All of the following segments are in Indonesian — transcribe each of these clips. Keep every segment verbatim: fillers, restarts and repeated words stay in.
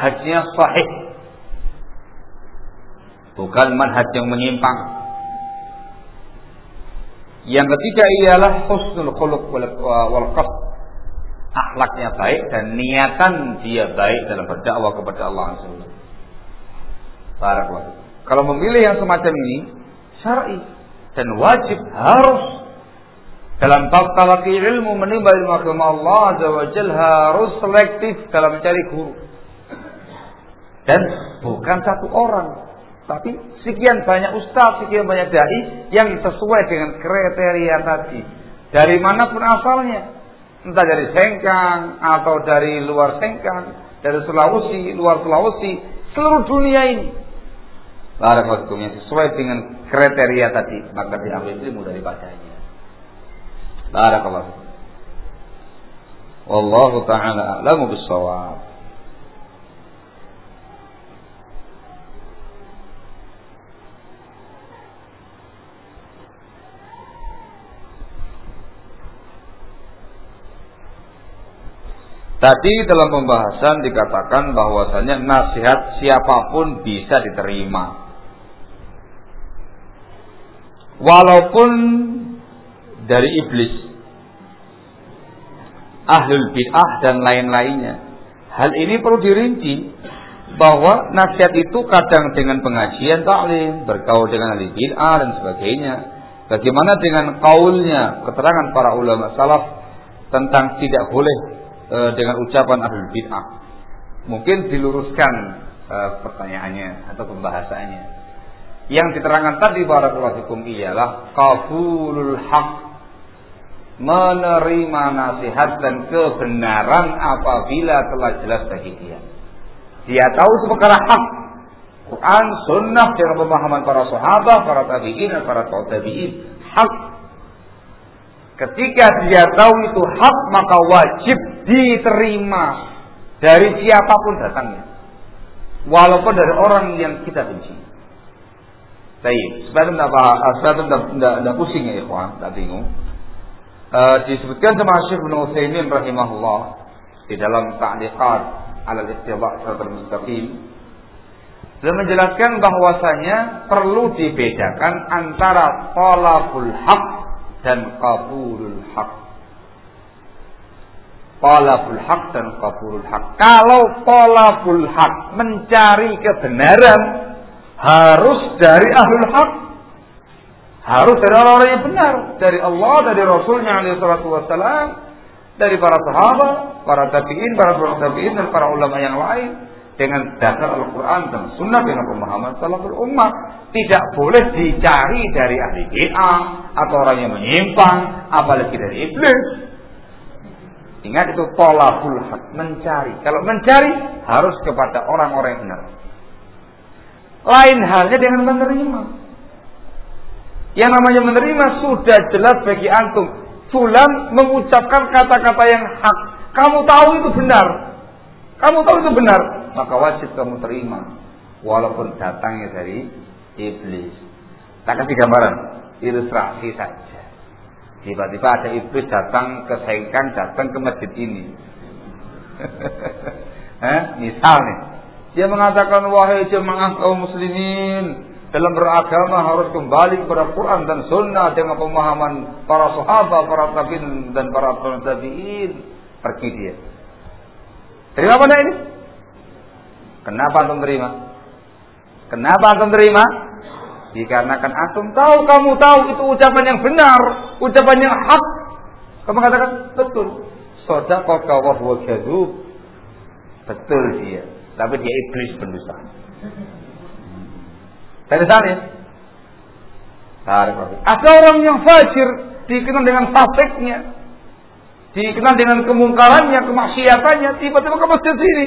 manhajnya sahih, bukan manhaj yang menyimpang. Yang ketiga ialah husnul khuluq wal qasd, akhlaknya baik dan niatan dia baik dalam berdakwah kepada Allah Azza wa Jalla. Barakallahu. Kalau memilih yang semacam ini syar'i dan wajib harus dalam bab talaqi ilmu, menimba ilmu agama Allah Azza wa Jalla, harus selektif dalam mencari guru. Dan bukan satu orang, tapi sekian banyak ustaz, sekian banyak dai yang sesuai dengan kriteria tadi. Dari manapun asalnya, entah dari Sengkang atau dari luar Sengkang, dari Sulawesi, luar Sulawesi, seluruh dunia ini. Barakallahu yang sesuai dengan kriteria tadi, maka diambil ilmu daripadanya. Barakallahu. Wallahu ta'ala a'lamu bis-shawab. Tadi dalam pembahasan dikatakan bahwasanya nasihat siapapun bisa diterima, walaupun dari iblis, ahlul bid'ah dan lain-lainnya. Hal ini perlu dirinci bahwa nasihat itu kadang dengan pengajian taklim, bergaul dengan ahli bid'ah dan sebagainya. Bagaimana dengan kaulnya, keterangan para ulama salaf tentang tidak boleh dengan ucapan ahlul bid'ah. Mungkin diluruskan uh, pertanyaannya atau pembahasannya. Yang diterangkan tadi barakallahu fikum ialah qabulul haq, menerima nasihat dan kebenaran apabila telah jelas bagi dia. Dia tahu itu perkara hak, Quran, sunnah dengan pemahaman para sahabat, para tabi'in dan para tabi'in, hak. Ketika dia tahu itu hak, maka wajib diterima dari siapapun datangnya, walaupun dari orang yang kita benci. Baik, supaya tidak supaya tidak tidak pusing ya ikhwan, tidak bingung. Uh, disebutkan sama Syekh Ibnu Utsaimin rahimahullah di dalam Ta'liqat 'ala al-Ittibaq' Shiratal Mustaqim, beliau menjelaskan bahwasanya perlu dibedakan antara talabul haq dan qabulul haq. Talabul haq dan qabulul haq. Kalau talabul haq, mencari kebenaran, harus dari ahlul haq, harus dari orang-orang yang benar, dari Allah, dari Rasulnya alaihi salatu wassalam, dari para sahabat, para tabi'in, para tabi'in dan para ulama yang lain, dengan dasar Al-Quran dan Sunnah dengan pemahaman salaful ummah. Tidak boleh dicari dari ahli bid'ah atau orang yang menyimpang, apalagi dari iblis. Ingat itu talabul haq, mencari. Kalau mencari harus kepada orang-orang yang benar. Lain halnya dengan menerima. Yang namanya menerima sudah jelas bagi antum. Fulan mengucapkan kata-kata yang hak, kamu tahu itu benar, kamu tahu itu benar, maka wajib kamu terima, walaupun datangnya dari iblis. Tak kasih gambaran, ilustrasi saja. Tiba-tiba ada iblis datang ke Sengkang, datang ke masjid ini. eh, misalnya, dia mengatakan, wahai jemaah kaum muslimin, dalam beragama harus kembali kepada Quran dan Sunnah dengan pemahaman para sahabat, para tabi'in dan para tabi'in. Pergi dia. Terima apa ini? Kenapa antum terima? Kenapa antum terima? Dikarenakan antum tahu, kamu tahu itu ucapan yang benar, ucapan yang hak. Kamu katakan betul. Shadaqaka wa huwa kadzub. Betul dia, tapi dia iblis pendusta. Dari sana. Ada orang yang fajir, dikenal dengan fasiknya, dikenal dengan kemungkarannya, kemaksiatannya, tiba-tiba ke masjid sini.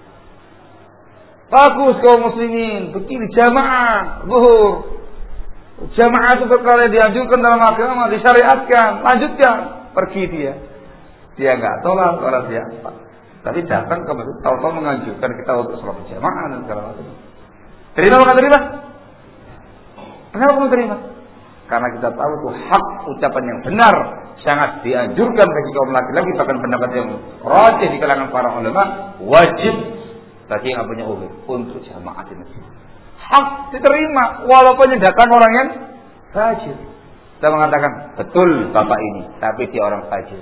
Bagus kaum muslimin, begini jamaah, zuhur. Jamaah itu perkara yang dianjurkan dalam agama, disyariatkan, lanjutkan. Pergi dia. Dia enggak tolak orang siapa. Tapi datang ke masjid, tahu-tahu menganjurkan kita untuk sholat jamaah dan segala macam. Terima atau terima? Kenapa kamu terima? Karena kita tahu itu hak, ucapan yang benar, sangat dianjurkan bagi kaum laki-laki, bahkan pendapat yang rajih di kalangan para ulama, wajib bagi yang punya uzur untuk jamaah di masjid. Hak diterima walaupun menyedakan orang yang fajir. Kita mengatakan betul bapak ini, tapi dia orang fajir.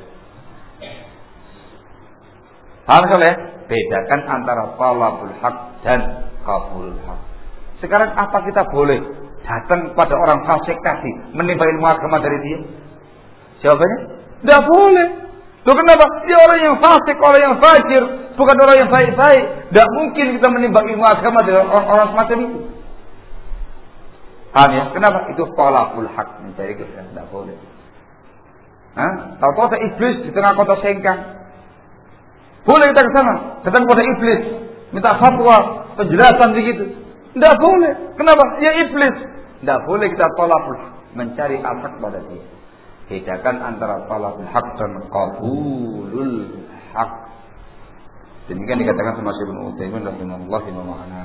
Paham ya? Bedakan antara talabul haq dan qabulul haq. Sekarang apa kita boleh datang pada orang fasik tadi menimba ilmu agama dari dia? Jawabannya, tidak boleh. Loh kenapa? Dia orang yang fasik, orang yang fajir, bukan orang yang baik-baik. Tidak mungkin kita menimba ilmu agama dari orang-orang semacam itu. Paham ya? Kenapa? Itu talabul haq, mencari kebenaran. Tidak boleh. Hah? Tahu-tahu ada iblis di tengah kota Sengkang. Boleh kita ke sana, datang kepada iblis, minta fatwa, penjelasan begitu. Tidak boleh. Kenapa? Dia iblis. Tidak boleh kita talabul haq, mencari al-haq pada dia. Bedakan antara talabul haq dan qabulul haq. Demikian dikatakan sama Syekh Ibnu Utsaimin rahimahullah fi ma'ana.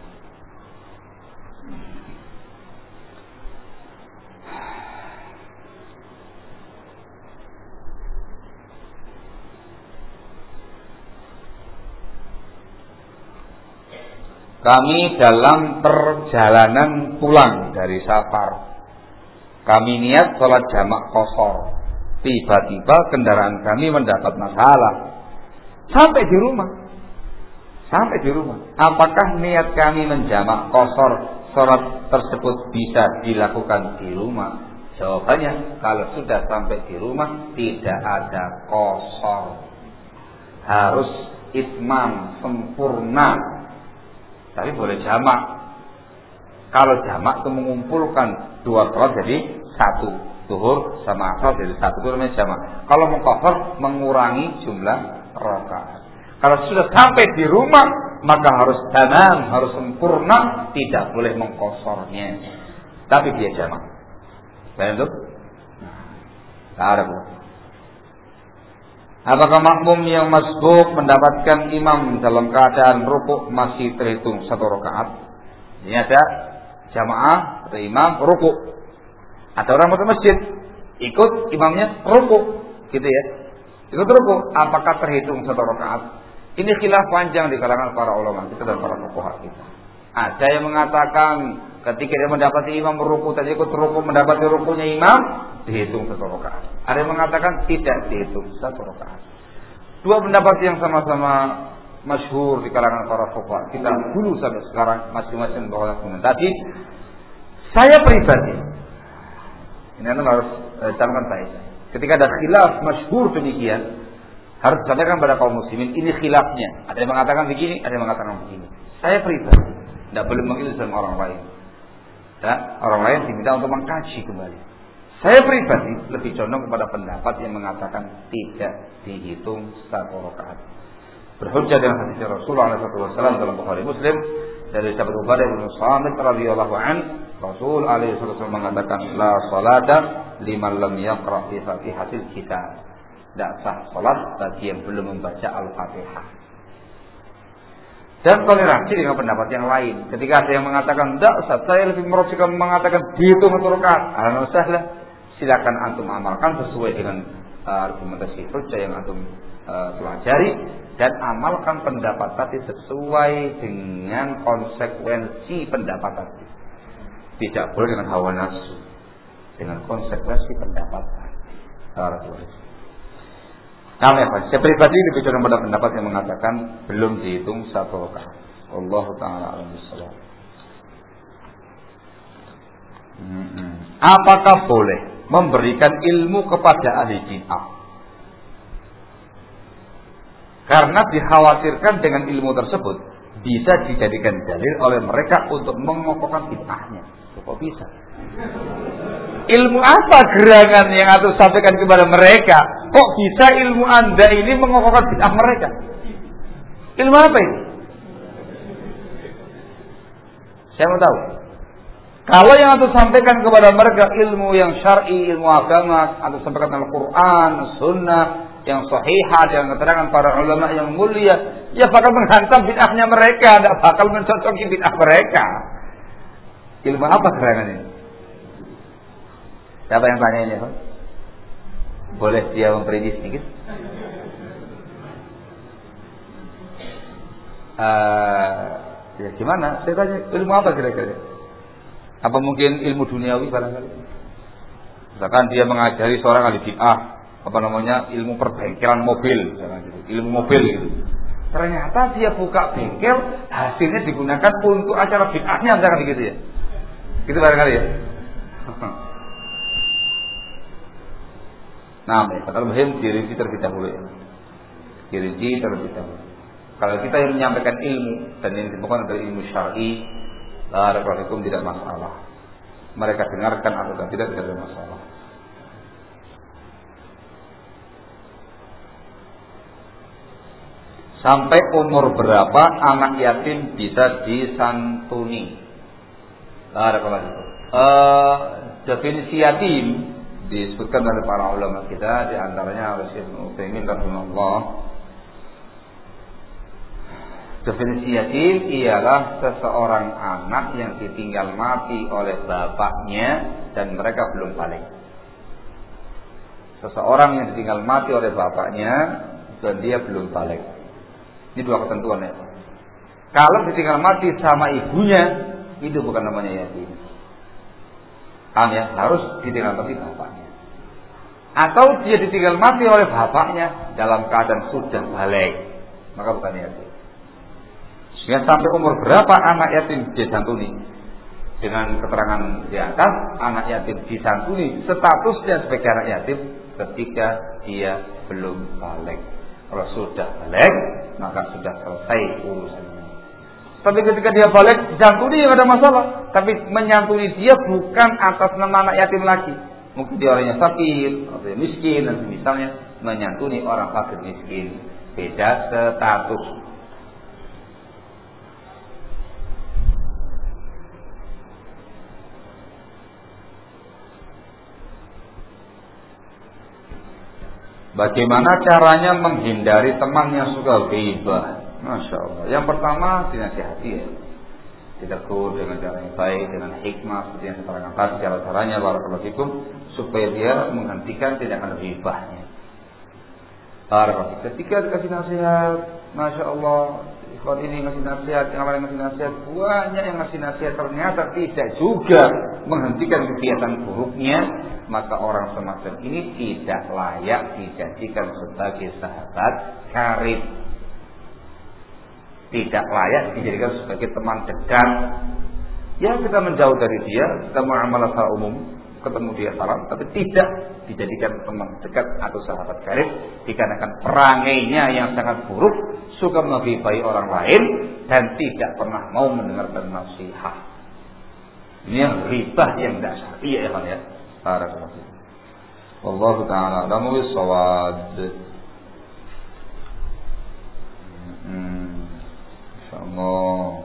Kami dalam perjalanan pulang dari safar. Kami niat sholat jamak qashar. Tiba-tiba kendaraan kami mendapat masalah. Sampai di rumah. Sampai di rumah. Apakah niat kami menjamak qashar sholat tersebut bisa dilakukan di rumah? Jawabannya, kalau sudah sampai di rumah tidak ada qashar. Harus itmam, sempurna. Tapi boleh jamak. Kalau jamak itu mengumpulkan dua sholat jadi satu. Zuhur sama asar jadi satu. Itu namanya jamak. Kalau mengqashar mengurangi jumlah rakaat. Kalau sudah sampai di rumah maka harus tamam, harus sempurna, tidak boleh mengqasharnya. Tapi dia jamak. Baik itu? Nah, ada boleh. Apakah makmum yang masbuk mendapatkan imam dalam keadaan rukuk masih terhitung satu rakaat? Ini ada jamaah atau imam rukuk. Ada orang masuk masjid ikut imamnya rukuk, gitu ya. Ikut rukuk, apakah terhitung satu rakaat? Ini khilaf panjang di kalangan para ulama kita dan para fuqaha kita. Ada yang mengatakan ketika dia mendapati imam rukuk tadi ikut rukuk mendapati rukuknya imam dihitung satu rakaat. Ada yang mengatakan tidak dihitung satu rakaat. Dua pendapat yang sama-sama masyhur di kalangan para fuqaha kita dulu sampai sekarang masing-masing berkomentasi. Saya pribadi, ini anda harus eh, camkan baik. Ketika ada khilaf masyhur demikian, harus disampaikan pada kaum muslimin ini khilafnya. Ada yang mengatakan begini, ada yang mengatakan begini. Saya pribadi tidak boleh mengilham orang lain. Ya, orang lain diminta untuk mengkaji kembali. Saya pribadi lebih condong kepada pendapat yang mengatakan tidak dihitung satu rakaat. Berhujjah dengan hadis Rasulullah shallallahu alaihi wasallam dalam Bukhari Muslim dari sahabat Ubadah bin Samit radhiyallahu an, Rasul alaihi wasallam mengatakan la salata liman lam yaqra fi Fatihatil Kitab. Tidak sah salat bagi yang belum membaca Al-Fatihah. Dan toleransi dengan pendapat yang lain. Ketika ada yang mengatakan tidak sah, saya lebih merujukkan mengatakan dihitung satu rakaat. Alhamdulillah. Silakan antum amalkan sesuai dengan uh, argumentasi hujjah yang antum uh, pelajari dan amalkan pendapat tadi sesuai dengan konsekuensi pendapat tadi. Tidak boleh dengan hawa nafsu, dengan konsekuensi pendapat tadi. Kami apa? Saya pribadi lebih condong pada pendapat yang mengatakan belum dihitung satu rakaat. Wallahu taala a'lam bishawab. Hmm. Apakah boleh memberikan ilmu kepada ahli bid'ah? Karena dikhawatirkan dengan ilmu tersebut bisa dijadikan dalil oleh mereka untuk mengokohkan bid'ahnya. Kok bisa? Ilmu apa gerangan yang aku sampaikan kepada mereka? Kok bisa ilmu anda ini mengokohkan bid'ah mereka? Ilmu apa ini? Saya mau tahu. Kalau yang aku sampaikan kepada mereka ilmu yang syar'i, ilmu agama, aku sampaikan Al-Quran, Sunnah yang sahihah, yang keterangan para ulama yang mulia, ya bakal menghantam bid'ahnya mereka, tidak bakal mencocoki bid'ah mereka. Ilmu apa gerangan ini? Siapa yang tanya ini, Pak? Boleh dia memprediksi sedikit? uh, ya gimana? Saya tanya, ilmu apa kira-kira? Apa mungkin ilmu duniawi barangkali? Misalkan dia mengajari seorang ahli bid'ah, apa namanya, ilmu perbengkelan mobil, misalkan gitu, ilmu mobil gitu. Ternyata dia buka bengkel, hasilnya digunakan untuk acara bid'ahnya, misalkan gitu ya. Gitu barangkali ya. Nah, kalau muhim dirinci terlebih dahulu ya. Dirinci terlebih dahulu. Kalau kita yang menyampaikan ilmu dan yang bukan dari ilmu syar'i, barakallahu tidak masalah. Mereka dengarkan atau tidak tidak ada masalah. Sampai umur berapa anak yatim bisa disantuni? Barakallahu. Eh, definisi yatim disebutkan oleh para ulama kita, di antaranya oleh Syekh Utsaimin rahimahullah. Definisi yatim ialah seseorang anak yang ditinggal mati oleh bapaknya dan mereka belum balik. Seseorang yang ditinggal mati oleh bapaknya dan dia belum balik. Ini dua ketentuan ya. Kalau ditinggal mati sama ibunya, itu bukan namanya yatim. Paham ya? Harus ditinggal mati bapaknya. Atau dia ditinggal mati oleh bapaknya dalam keadaan sudah balik, maka bukan yatim. Sehingga sampai umur berapa anak yatim disantuni? Dengan keterangan di atas, anak yatim disantuni statusnya sebagai anak yatim ketika dia belum balik. Kalau sudah balik, maka sudah selesai urusannya. Tapi ketika dia balik disantuni ya ada masalah. Tapi menyantuni dia bukan atas nama anak yatim lagi. Mungkin dia orangnya fakir atau miskin dan misalnya menyantuni orang fakir miskin. Beda status. Bagaimana caranya menghindari teman yang suka ghibah? Masya Allah. Yang pertama dinasihati ya, ditegur dengan cara yang baik, dengan hikmah seperti yang saya terangkan tadi cara caranya barakallahu fikum supaya dia menghentikan tindakan ghibahnya. Barakallahu. Ketika dikasih nasihat, Masya Allah, ikhwan ini ngasih nasihat, yang lain ngasih nasihat, banyak yang ngasih nasihat ternyata tidak juga menghentikan kegiatan buruknya, maka orang semacam ini tidak layak dijadikan sebagai sahabat karib. Tidak layak dijadikan sebagai teman dekat. Ya kita menjauh dari dia, kita muamalah secara umum, ketemu dia salam, tapi tidak dijadikan teman dekat atau sahabat karib dikarenakan perangainya yang sangat buruk, suka menghibai orang lain dan tidak pernah mau mendengarkan nasihat. Ini yang ribah yang tidak syar'i ya kan ya. Barakallahu. Wallahu ta'ala a'lamu bis-shawab. Hmm. Insyaallah.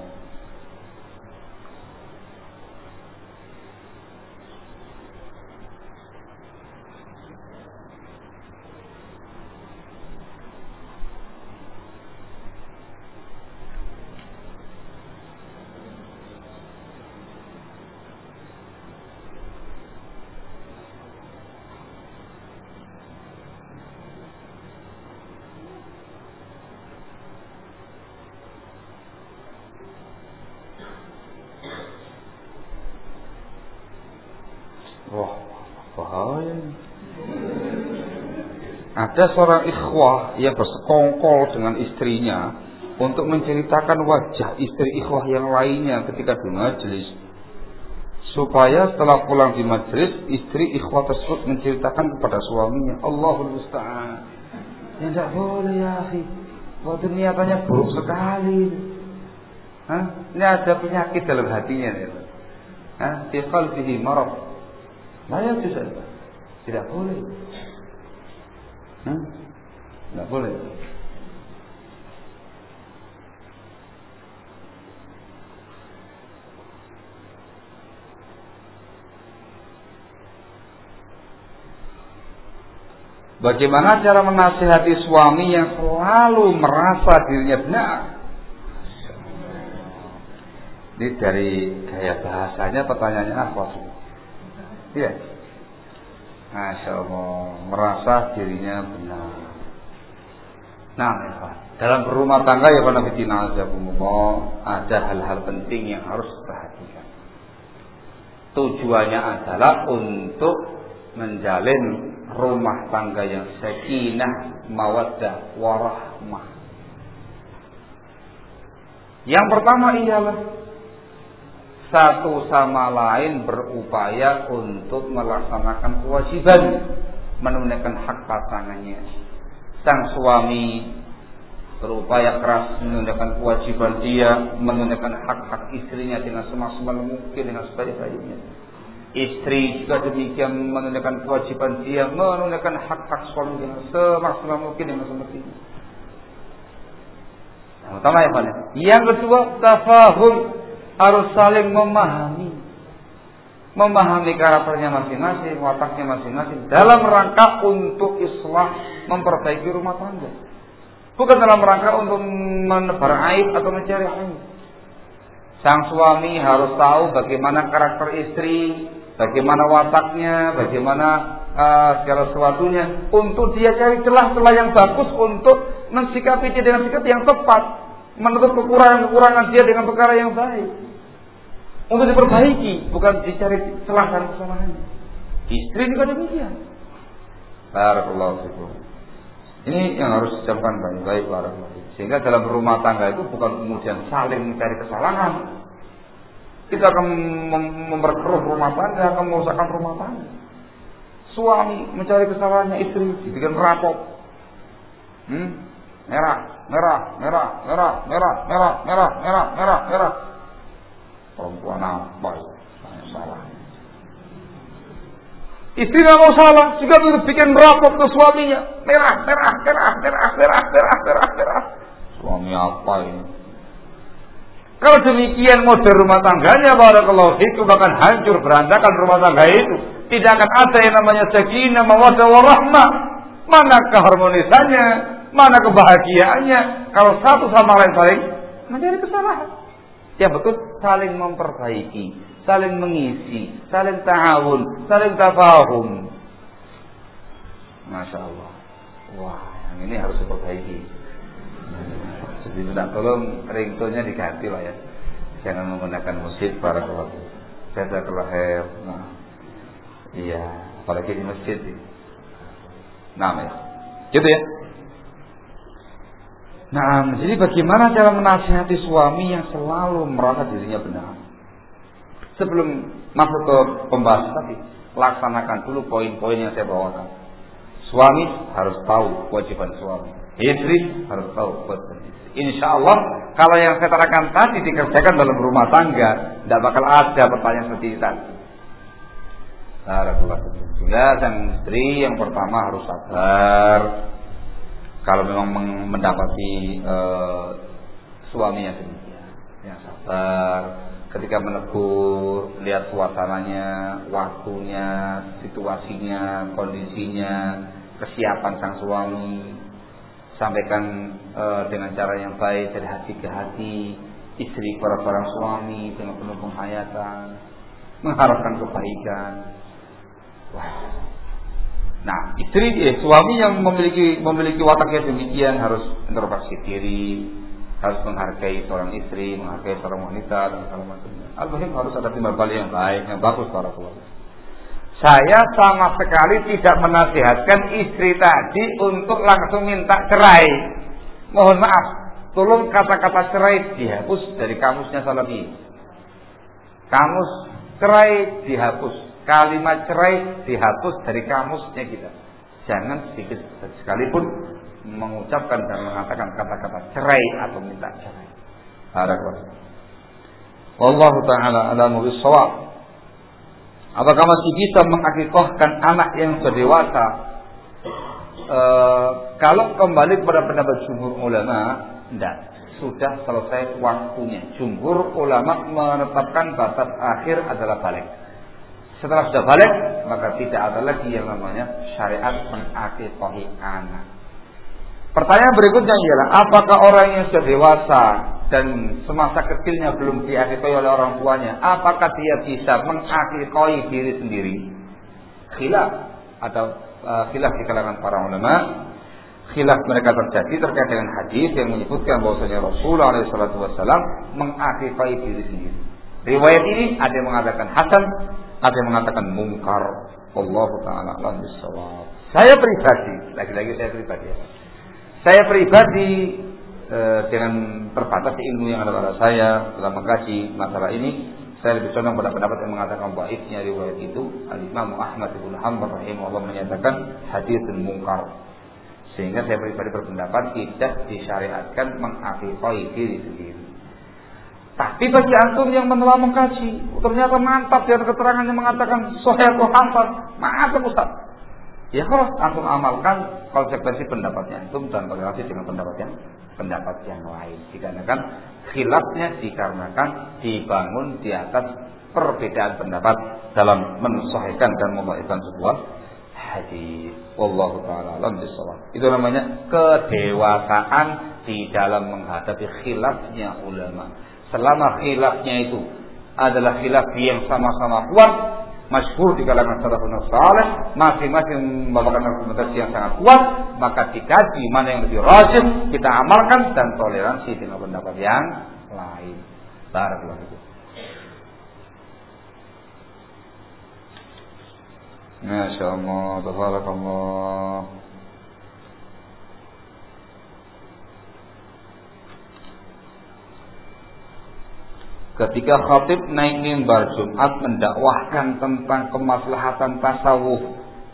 Ada seorang ikhwah yang bersekongkol dengan istrinya untuk menceritakan wajah istri ikhwah yang lainnya ketika di majelis, supaya setelah pulang di majelis istri ikhwah tersebut menceritakan kepada suaminya. Allahul musta'an. Ya tidak boleh ya akhi. Waktu niatannya buruk sekali. Hah? Ini ada penyakit dalam hatinya ya. Hah? Fi qalbihi marad. Maya bisa. Tidak boleh. Hah? Tidak boleh. Bagaimana cara menasihati suami yang selalu merasa dirinya benar? Ini dari gaya bahasanya pertanyaannya apa? Iya. Masya Allah, merasa dirinya benar. Nah, dalam berumah tangga ya karena fitina ada hal-hal penting yang harus diperhatikan. Tujuannya adalah untuk menjalin rumah tangga yang sakinah, mawaddah, warahmah. Yang pertama ialah satu sama lain berupaya untuk melaksanakan kewajiban, menunaikan hak pasangannya. Sang suami berupaya keras menunaikan kewajiban dia, menunaikan hak-hak istrinya dengan semaksimal mungkin, dengan sebaik-baiknya. Istri juga demikian menunaikan kewajiban dia, menunaikan hak-hak suami dengan semaksimal mungkin, dengan semestinya. Yang pertama ya Pak. Yang kedua, tafahum, harus saling memahami. Memahami karakternya masing-masing, wataknya masing-masing dalam rangka untuk islah, memperbaiki rumah tangga. Bukan dalam rangka untuk menebar aib atau mencari aib. Sang suami harus tahu bagaimana karakter istri, bagaimana wataknya, bagaimana uh, segala sesuatunya, untuk dia cari celah-celah yang bagus untuk mensikapi dia dengan sikap yang tepat, menutup kekurangan-kekurangan dia dengan perkara yang baik, untuk diperbaiki, bukan dicari celah dan kesalahannya. Istri juga demikian. Barakallahu fikum. Ini yang harus dicamkan baik-baik barakallahu fikum. Sehingga dalam rumah tangga itu bukan kemudian saling mencari kesalahan. Kita akan mem- memperkeruh rumah tangga, akan merusakkan rumah tangga. Suami mencari kesalahannya istri, dibikin rapot. Hmm? Merah, merah, merah, merah, merah, merah, merah, merah, merah, merah. Perempuan apa itu? Saya salah. Istri nggak mau salah, juga bikin rapot ke suaminya. Merah, merah, merah, merah, merah, merah, merah, merah. Suami apa ini? Kalau demikian model rumah tangganya, barakallahu fikum, bahkan hancur berantakan rumah tangga itu. Tidak akan ada yang namanya sakinah, mawaddah, warahmah. Mana keharmonisannya, mana kebahagiaannya kalau satu sama lain saling mencari kesalahan. Yang betul saling memperbaiki, saling mengisi, saling ta'awun, saling tafahum. Masya Allah. Wah, yang ini harus diperbaiki. Jadi minta tolong ringtone-nya diganti lah ya. Jangan menggunakan musik para keluarga. Saya kelahir. Nah, iya, apalagi di masjid. Nah, ya. Gitu ya. Nah, jadi bagaimana cara menasihati suami yang selalu merasa dirinya benar? Sebelum masuk ke pembahasan tadi, laksanakan dulu poin-poin yang saya bawakan. Suami harus tahu kewajiban suami. Istri harus tahu kewajiban istri. Insya Allah, kalau yang saya terangkan tadi dikerjakan dalam rumah tangga, tidak bakal ada pertanyaan seperti tadi. Sehingga sang istri yang pertama harus sabar. Kalau memang mendapati uh, suami yang demikian, yang sabar, ketika menegur, lihat suasananya, waktunya, situasinya, kondisinya, kesiapan sang suami, sampaikan uh, dengan cara yang baik dari hati ke hati, istri kepada seorang suami dengan penuh penghayatan, mengharapkan kebaikan. Wah. Nah, istri eh, suami yang memiliki memiliki watak yang demikian harus introspeksi diri, harus menghargai seorang istri, menghargai seorang wanita dan segala macamnya. Al-muhim harus ada timbal balik yang baik, yang bagus para keluarga. Saya sama sekali tidak menasihatkan istri tadi untuk langsung minta cerai. Mohon maaf, tolong kata-kata cerai dihapus dari kamusnya Salafi. Kamus cerai dihapus. Kalimat cerai dihapus dari kamusnya kita. Jangan sedikit sekalipun mengucapkan dan mengatakan kata-kata cerai atau minta cerai. Barakallahu. Wallahu taala a'lamu bis-shawab. Apakah masih bisa mengakikahkan anak yang sudah dewasa? E, kalau kembali kepada pendapat jumhur ulama, tidak. Sudah selesai waktunya. Jumhur ulama menetapkan batas akhir adalah balik. Setelah sudah balik, maka tidak ada lagi yang namanya syariat mengakikahi anak. Pertanyaan berikutnya ialah, apakah orang yang sudah dewasa dan semasa kecilnya belum diakikahi oleh orang tuanya, apakah dia bisa mengakikahi diri sendiri? Khilaf atau uh, khilaf di kalangan para ulama. khilaf mereka terjadi terkait dengan hadis yang menyebutkan bahwasanya Rasulullah shallallahu alaihi wasallam mengakifai diri sendiri. Riwayat ini ada yang mengatakan hasan, ada yang mengatakan mungkar. Wallahu taala a'lam bissawab. Saya pribadi, lagi-lagi saya pribadi ya. Saya pribadi e, dengan terbatas ilmu yang ada pada saya dalam mengkaji masalah ini, saya lebih condong pada pendapat yang mengatakan dhaifnya riwayat itu. Al-Imam Ahmad bin Hanbal rahimahullah menyatakan haditsun mungkar. Sehingga saya pribadi berpendapat tidak disyariatkan mengakifai diri sendiri. Tapi bagi antum yang menelah mengkaji, ternyata mantap dengan keterangan yang mengatakan sahih atau hasan, mantap Ustaz. Ya kalau antum amalkan konsekuensi pendapatnya antum dan berrelasi dengan pendapat yang pendapat yang lain. Dikarenakan khilafnya dikarenakan dibangun di atas perbedaan pendapat dalam mensahihkan dan membaikkan sebuah hadis. Wallahu taala alam bissawab. Itu namanya kedewasaan di dalam menghadapi khilafnya ulama. Selama khilafnya itu adalah khilaf yang sama-sama kuat, masyhur di kalangan salafun saleh, masing-masing membawakan argumentasi yang sangat kuat, maka dikaji mana yang lebih rajih, kita amalkan dan toleransi dengan pendapat yang lain. Barakallahu fikum. Masya Allah, tabarakallah. Ketika khatib naik mimbar Jumat mendakwahkan tentang kemaslahatan tasawuf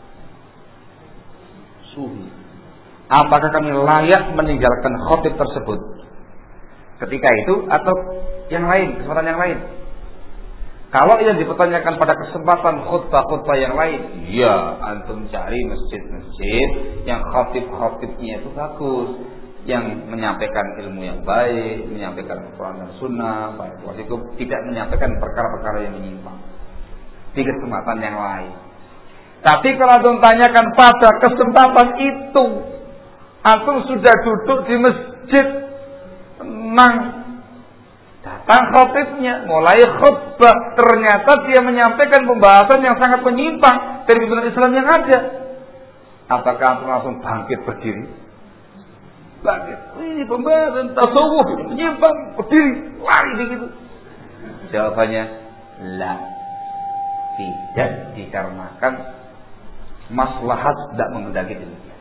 sufi, apakah kami layak meninggalkan khatib tersebut ketika itu atau yang lain, kesempatan yang lain? Kalau yang dipertanyakan pada kesempatan khutbah-khutbah yang lain, ya antum cari masjid-masjid yang khatib-khatibnya itu bagus, yang menyampaikan ilmu yang baik, menyampaikan Al-Quran dan Sunnah, baik, tidak menyampaikan perkara-perkara yang menyimpang di kesempatan yang lain. Tapi kalau antum tanyakan pada kesempatan itu, antum sudah duduk di masjid, nang datang khatibnya, mulai khutbah, ternyata dia menyampaikan pembahasan yang sangat menyimpang dari tuntunan Islam yang ada. Apakah antum langsung bangkit berdiri? Bangkit, ini pembahasan tasawuf menyimpang, berdiri, lari begitu. Jawabannya, la, tidak, dikarenakan maslahat tidak menghendaki demikian.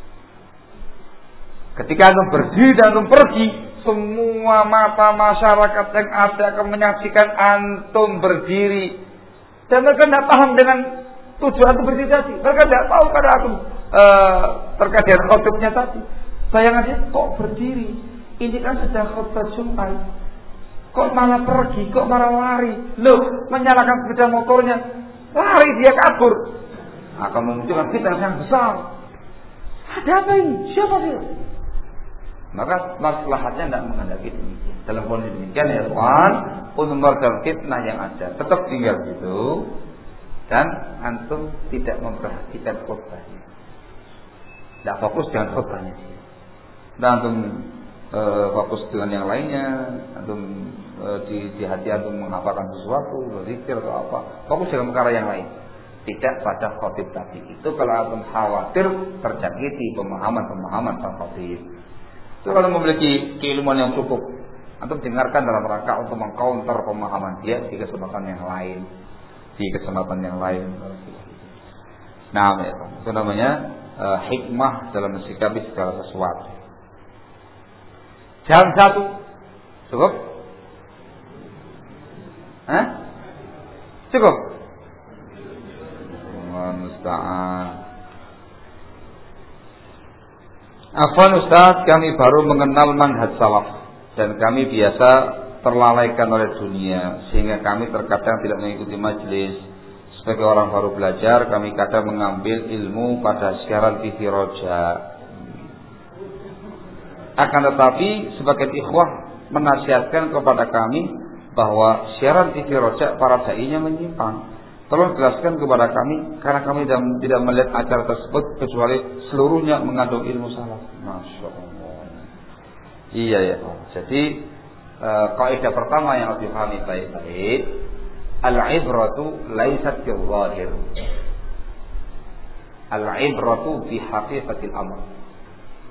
Ketika antum berdiri dan antum pergi, semua mata masyarakat yang ada akan menyaksikan antum berdiri, dan mereka tidak paham dengan tujuan antum berdiri tadi. Mereka tidak tahu karena antum uh, terkait dengan khutbahnya tadi. Bayangannya kok berdiri, ini kan sedang khutbah Jumat, kok malah pergi, kok malah lari. Loh, menyalakan sepeda motornya, lari dia kabur, akan memunculkan fitnah yang besar. Ada apa ini? Siapa dia? Maka maslahatnya tidak menghendaki demikian. Dalam kondisi demikian ya Tuhan, untuk meredam fitnah yang ada, tetap tinggal gitu, dan antum tidak memperhatikan khutbahnya, tidak fokus dengan khutbahnya. Dan antum e, fokus dengan yang lainnya, antum e, di, di hati antum menghafalkan sesuatu, berzikir atau apa, fokus dengan perkara yang lain, tidak pada khotib tadi. Itu kalau antum khawatir terjadi pemahaman-pemahaman tentang khotib. Itu kalau memiliki keilmuan yang cukup, antum dengarkan dalam rangka untuk mengcounter pemahaman dia di kesempatan yang lain, di kesempatan yang lain. Nah, itu namanya e, hikmah dalam mensikapi segala sesuatu. Jam satu cukup? Hah? Cukup? Allah musta'an. Afwan Ustaz, kami baru mengenal manhaj salaf dan kami biasa terlalaikan oleh dunia sehingga kami terkadang tidak mengikuti majelis. Sebagai orang baru belajar, kami kadang mengambil ilmu pada siaran T V Roja. Akan tetapi sebagian ikhwah menasihatkan kepada kami bahwa siaran T V Roja para dai-nya menyimpang. Tolong jelaskan kepada kami karena kami tidak melihat acara tersebut kecuali seluruhnya mengandung ilmu salaf. Masya Allah. Iya ya. Jadi e, kaidah pertama yang harus dipahami baik-baik, al-ibratu laisat bil-zahir. Al-ibratu bi haqiqatil amr.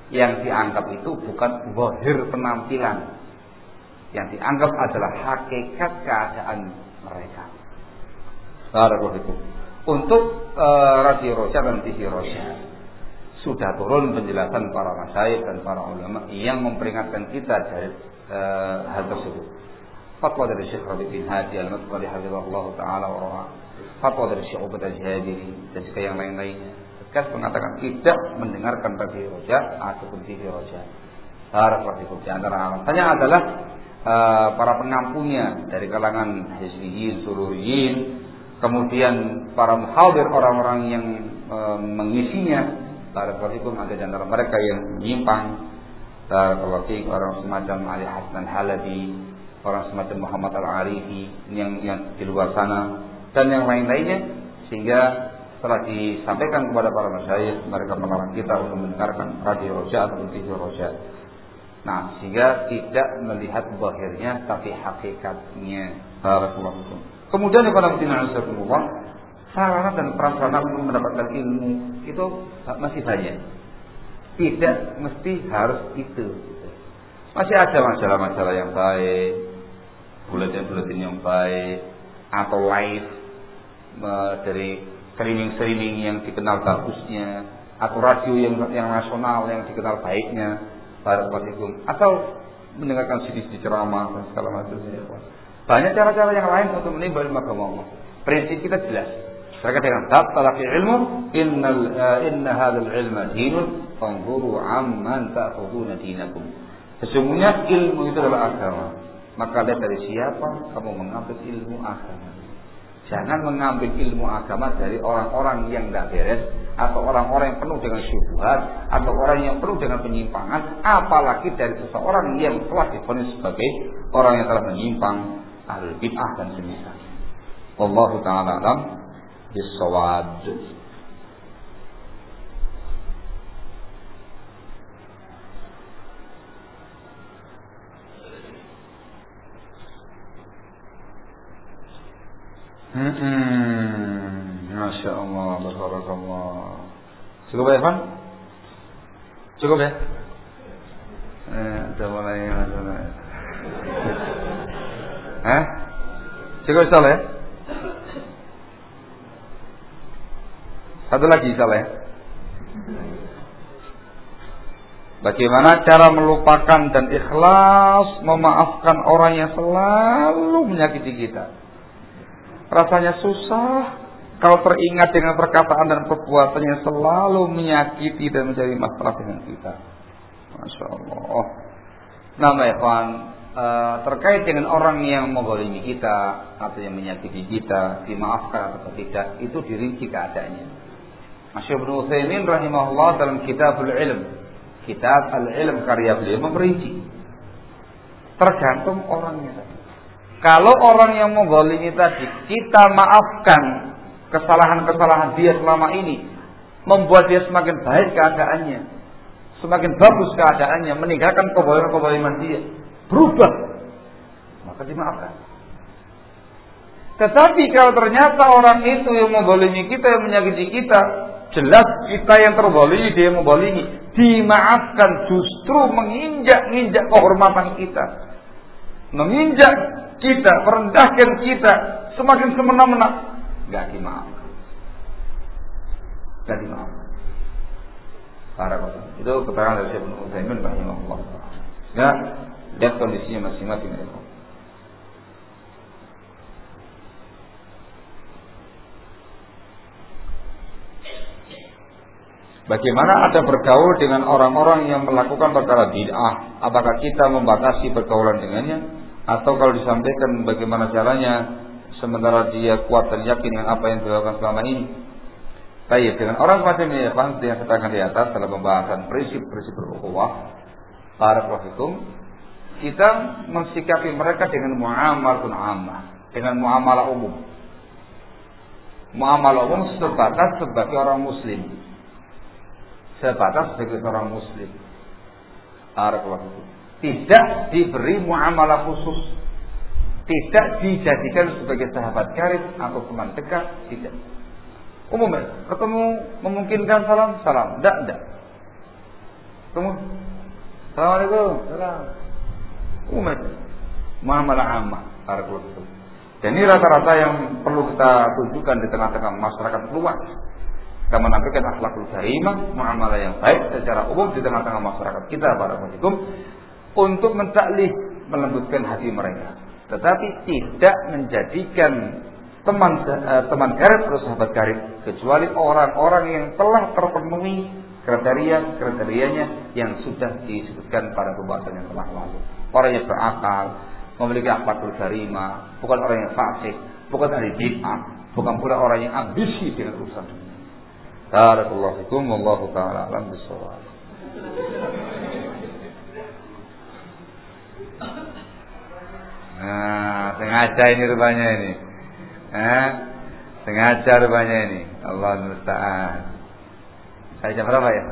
Yang dianggap itu bukan zahir penampilan. Yang dianggap adalah hakikat keadaan mereka. Barakallahu fikum. Untuk uh, radio Roja dan T V Roja sudah turun penjelasan para masyayikh dan para ulama yang memperingatkan kita dari uh, hal tersebut. Fatwa dari Syekh Rabi' bin Hadi Al-Madkhali hafizahullah taala wa raha. Fatwa dari Syekh Ubaid Al-Jabiri dan juga yang lain-lainnya. Tegas mengatakan tidak mendengarkan radio Roja ataupun T V Roja. Barakallahu fikum. Di antara alasannya adalah uh, para pengampunya dari kalangan hizbiyin, sururiyin, kemudian para muhadir orang-orang yang uh, mengisinya. Barakallahu fikum, ada di antara mereka yang menyimpang. Barakallahu fikum, orang semacam Ali Hasan Halabi, orang semacam Muhammad Al-Arifi yang yang di luar sana dan yang lain-lainnya, sehingga setelah disampaikan kepada para masyayikh, mereka melarang kita untuk mendengarkan radio Roja atau T V Roja. Nah, sehingga tidak melihat zahirnya tapi hakikatnya. Barakallahu fikum. Kemudian kepada Allah, sarana dan prasarana untuk mendapatkan ilmu itu masih banyak. Tidak mesti harus itu. Masih ada majalah-majalah yang baik, buletin-buletin yang baik, atau live dari streaming-streaming yang dikenal bagusnya, atau radio yang yang nasional yang dikenal baiknya, barakallahu, atau mendengarkan C D ceramah dan segala macamnya. Banyak cara-cara yang lain untuk menimba ilmu agama Allah. Prinsip kita jelas. Mereka dengan bab talaqi ilmu, innal uh, inna hadzal ilma dinun, fanzuru amman ta'khuduna dinakum. Sesungguhnya ilmu itu adalah agama. Maka lihat dari siapa kamu mengambil ilmu agama. Jangan mengambil ilmu agama dari orang-orang yang tidak beres, atau orang-orang yang penuh dengan syubhat, atau orang yang penuh dengan penyimpangan, apalagi dari seseorang yang telah divonis sebagai orang yang telah menyimpang, ahlul bid'ah dan semisal. Wallahu ta'ala alam bis-shawab. Hmm, Masya Allah, Barakallah. Cukup ya, Evan? Cukup ya? Eh, udah mulai masalah. Hah? Cukup salah ya? Satu lagi salah ya? Bagaimana cara melupakan dan ikhlas memaafkan orang yang selalu menyakiti kita? Rasanya susah kalau teringat dengan perkataan dan perbuatan yang selalu menyakiti dan menjadi masalah dengan kita. Masya Allah. Nama ikhwan, uh, terkait dengan orang yang menzalimi kita atau yang menyakiti kita, dimaafkan atau tidak, itu dirinci keadaannya. Masya Ibnu Utsaimin rahimahullah dalam Kitabul Ilm, Kitab Al-Ilm karya beliau memperinci. Tergantung orangnya. Kalau orang yang menzalimi tadi kita maafkan kesalahan-kesalahan dia selama ini, membuat dia semakin baik keadaannya, semakin bagus keadaannya, meninggalkan kebaliman-kebaliman dia, berubah, maka dimaafkan. Tetapi kalau ternyata orang itu yang menzalimi kita, yang menyakiti kita, jelas kita yang terzalimi, dia yang menzalimi, dimaafkan justru menginjak-injak kehormatan kita, menginjak kita, merendahkan kita, semakin semena-mena, nggak dimaafkan, nggak dimaafkan. Barakallahu. Itu keterangan dari Syekh Ibnu Utsaimin rahimahullah. Ya, lihat kondisinya masing-masing. Bagaimana ada bergaul dengan orang-orang yang melakukan perkara bid'ah? Apakah kita membatasi pergaulan dengannya? Atau kalau disampaikan bagaimana caranya sementara dia kuat dan yakin dengan apa yang dilakukan selama ini? Baik, dengan orang semacam ini, yang saya katakan di atas dalam pembahasan prinsip-prinsip ukhuwah, barakallahu fikum, kita mensikapi mereka dengan muamalatun ammah, dengan muamalah umum. Muamalah umum sebatas sebagai orang muslim, sebatas sebagai orang muslim. Barakallahu fikum. Tidak diberi muamalah khusus, tidak dijadikan sebagai sahabat karib atau teman dekat, tidak. Umumnya ketemu memungkinkan salam, salam, tidak, tidak. Temu. Assalamualaikum. Salam. Umat muamalah ammah para keluarga. Dan ini rata-rata yang perlu kita tunjukkan di tengah-tengah masyarakat luas. Kita menampilkan akhlakul karimah, muamalah yang baik secara umum di tengah-tengah masyarakat kita para muslim untuk mentaklih, melembutkan hati mereka. Tetapi tidak menjadikan teman teman karib atau sahabat karib kecuali orang-orang yang telah terpenuhi kriteria-kriterianya yang sudah disebutkan pada pembahasan yang telah lalu. Orang yang berakal, memiliki akhlakul karimah, bukan orang yang fasik, bukan ahli bid'ah, bukan pula orang yang ambisi dengan urusan dunia. Barakallahu fikum, wallahu ta'ala a'lam bissawab. Nah, sengaja ini rupanya ini. Eh, sengaja rupanya ini. Allah musta'an. Saya jam berapa ya?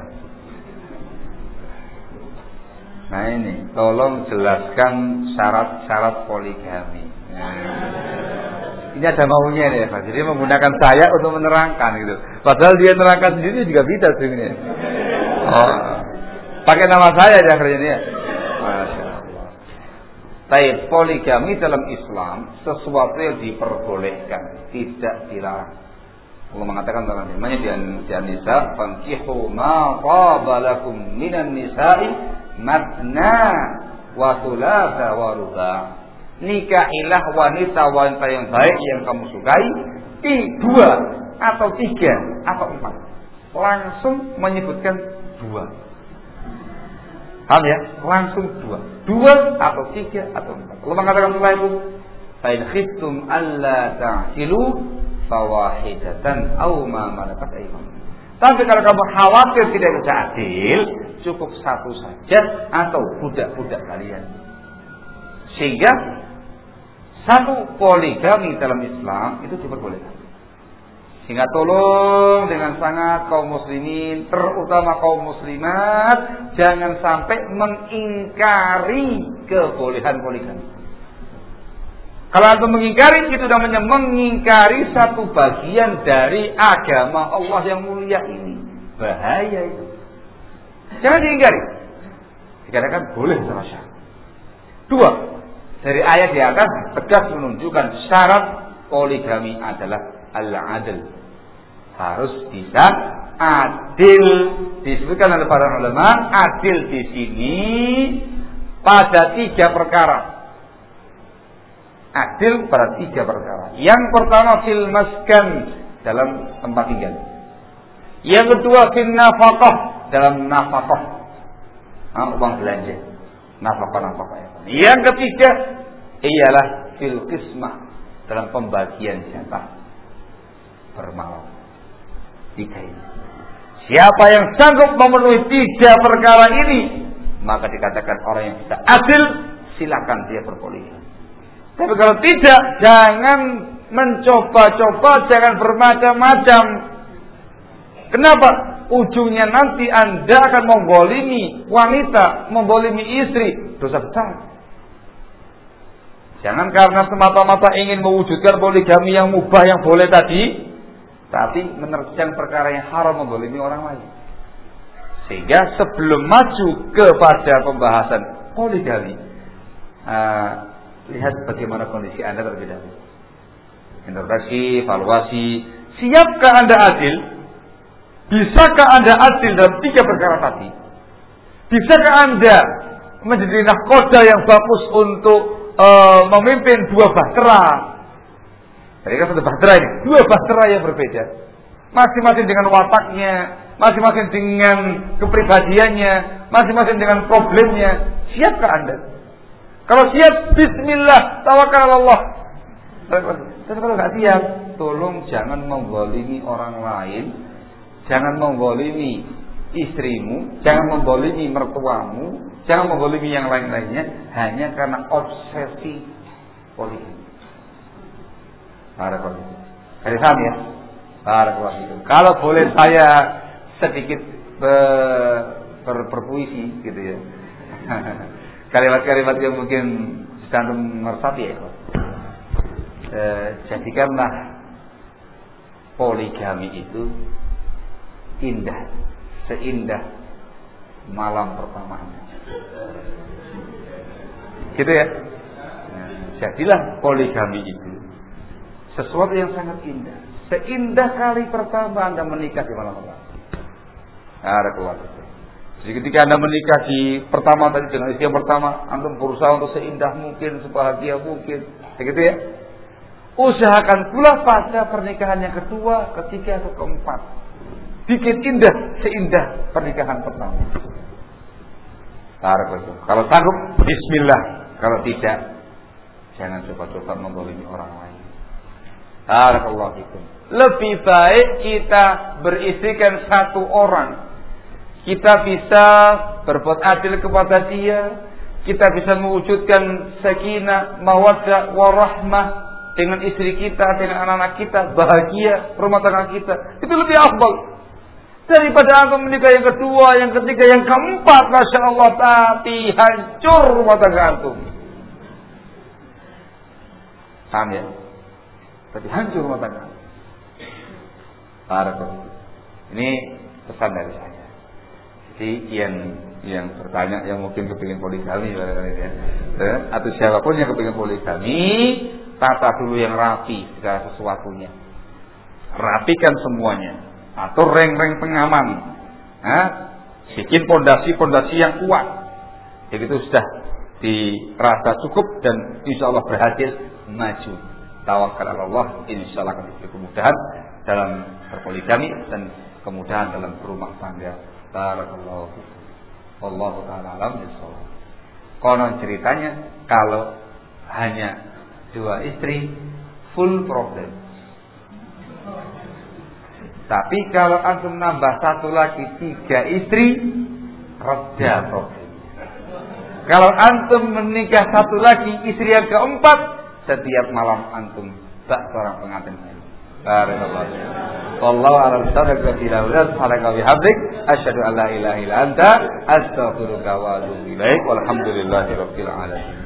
Nah ini, tolong jelaskan syarat-syarat poligami. Nah, ini ada maunya nih, Pak. Jadi menggunakan saya untuk menerangkan gitu. Padahal dia menerangkan sendiri juga bisa sebenarnya. Oh, pakai nama saya aja kerjanya ya. Masya Allah. Tapi poligami dalam Islam sesuatu yang diperbolehkan, tidak dilarang. Allah mengatakan dalam firman-Nya di An-Nisa, "Fankihu ma taba lakum minan nisa'i matna wa thulatha wa ruba'." Nikahilah wanita-wanita yang baik yang kamu sukai, di dua atau tiga atau empat. Langsung menyebutkan dua. Paham ya? Langsung dua. Dua atau tiga atau empat. Allah mengatakan setelah itu, "Fa in khiftum alla ta'tilu fawahidatan aw ma malakat aymanukum." Tapi kalau kamu khawatir tidak bisa adil, cukup satu saja atau budak-budak kalian. Sehingga satu poligami dalam Islam itu diperbolehkan. Sehingga tolong dengan sangat kaum muslimin, terutama kaum muslimat, jangan sampai mengingkari kebolehan poligami. Kalau antum mengingkari, itu namanya mengingkari satu bagian dari agama Allah yang mulia ini. Bahaya itu. Jangan diingkari. Dikatakan boleh sama syarat. Dua, dari ayat di atas tegas menunjukkan syarat poligami adalah al-adl. Harus bisa adil. Disebutkan oleh para ulama, adil di sini pada tiga perkara. Adil pada tiga perkara. Yang pertama fil maskan, dalam tempat tinggal. Yang kedua fil nafaqah, dalam nafaqah, nah, uang belanja, nafaqah-nafaqah. Yang ketiga ialah fil qismah, dalam pembagian jatah bermalam. Tiga ini. Siapa yang sanggup memenuhi tiga perkara ini, maka dikatakan orang yang bisa adil, silakan dia berpoligami. Tapi kalau tidak, jangan mencoba-coba, jangan bermacam-macam. Kenapa? Ujungnya nanti Anda akan menggolimi wanita, menggolimi istri, dosa besar. Jangan karena semata-mata ingin mewujudkan poligami yang mubah, yang boleh tadi, tapi meneruskan perkara yang haram, menggolimi orang lain. Sehingga sebelum maju kepada pembahasan poligami, uh, lihat bagaimana kondisi Anda terlebih dahulu. Introspeksi, evaluasi. Siapkah Anda adil? Bisakah Anda adil dalam tiga perkara tadi? Bisakah Anda menjadi nahkoda yang bagus untuk uh, memimpin dua bahtera? Tadi kan satu bahtera ini, dua bahtera yang berbeda, masing-masing dengan wataknya, masing-masing dengan kepribadiannya, masing-masing dengan problemnya. Siapkah Anda? Kalau siap, bismillah, tawakal Allah. Tapi kalau nggak siap, tolong jangan menggolimi orang lain, jangan menggolimi istrimu, jangan menggolimi mertuamu, jangan menggolimi yang lain-lainnya, hanya karena obsesi poligami. Barakallahu. Kali paham ya? Barakallahu. Kalau boleh saya sedikit ber, ber, berpuisi gitu ya. Kalimat-kalimat yang mungkin sedang meresapi ya. E, jadikanlah poligami itu indah, seindah malam pertamanya. Gitu ya. Nah, jadilah poligami itu sesuatu yang sangat indah. Seindah kali pertama Anda menikah di malam pertama. Ada keluarga. Jadi ketika Anda menikah di pertama tadi dengan istri yang pertama, Anda berusaha untuk seindah mungkin, sebahagia mungkin, begitu ya. Usahakan pula pada pernikahan yang kedua, ketiga atau keempat, bikin indah seindah pernikahan pertama. Kalau sanggup, Bismillah. Kalau tidak, jangan coba-coba membolimi orang lain. Barakallahu fikum. Lebih baik kita beristrikan satu orang. Kita bisa berbuat adil kepada dia. Kita bisa mewujudkan sakinah, mawaddah, warahmah dengan istri kita, dengan anak-anak kita, bahagia rumah tangga kita. Itu lebih afdal daripada antum menikah yang kedua, yang ketiga, yang keempat, masya Allah, tapi hancur rumah tangga antum. Paham ya? Tapi hancur rumah tangga. Barakallahu. Ini pesan dari saya. Jadi yang yang bertanya, yang mungkin kepingin poligami ya, atau siapapun yang kepingin poligami, tata dulu yang rapi segala sesuatunya. Rapikan semuanya. Atau reng-reng pengaman. Nah, bikin pondasi-pondasi yang kuat. Jadi itu sudah dirasa cukup dan insya Allah berhasil maju. Tawakal Allah, insya Allah akan diberi kemudahan dalam berpoligami dan kemudahan dalam berumah tangga. Barakallahu fikum. Wallahu ta'ala alam bisawab. Konon ceritanya kalau hanya dua istri full problem. Tapi kalau antum nambah satu lagi tiga istri reda problem. Kalau antum menikah satu lagi istri yang keempat, setiap malam antum tak seorang pengantin. Barakallahu. Wallahu a'lam bishawab. Asyhadu an la ilaha illa anta astaghfiruka wa atubu ilaik. Walhamdulillahirabbil alamin.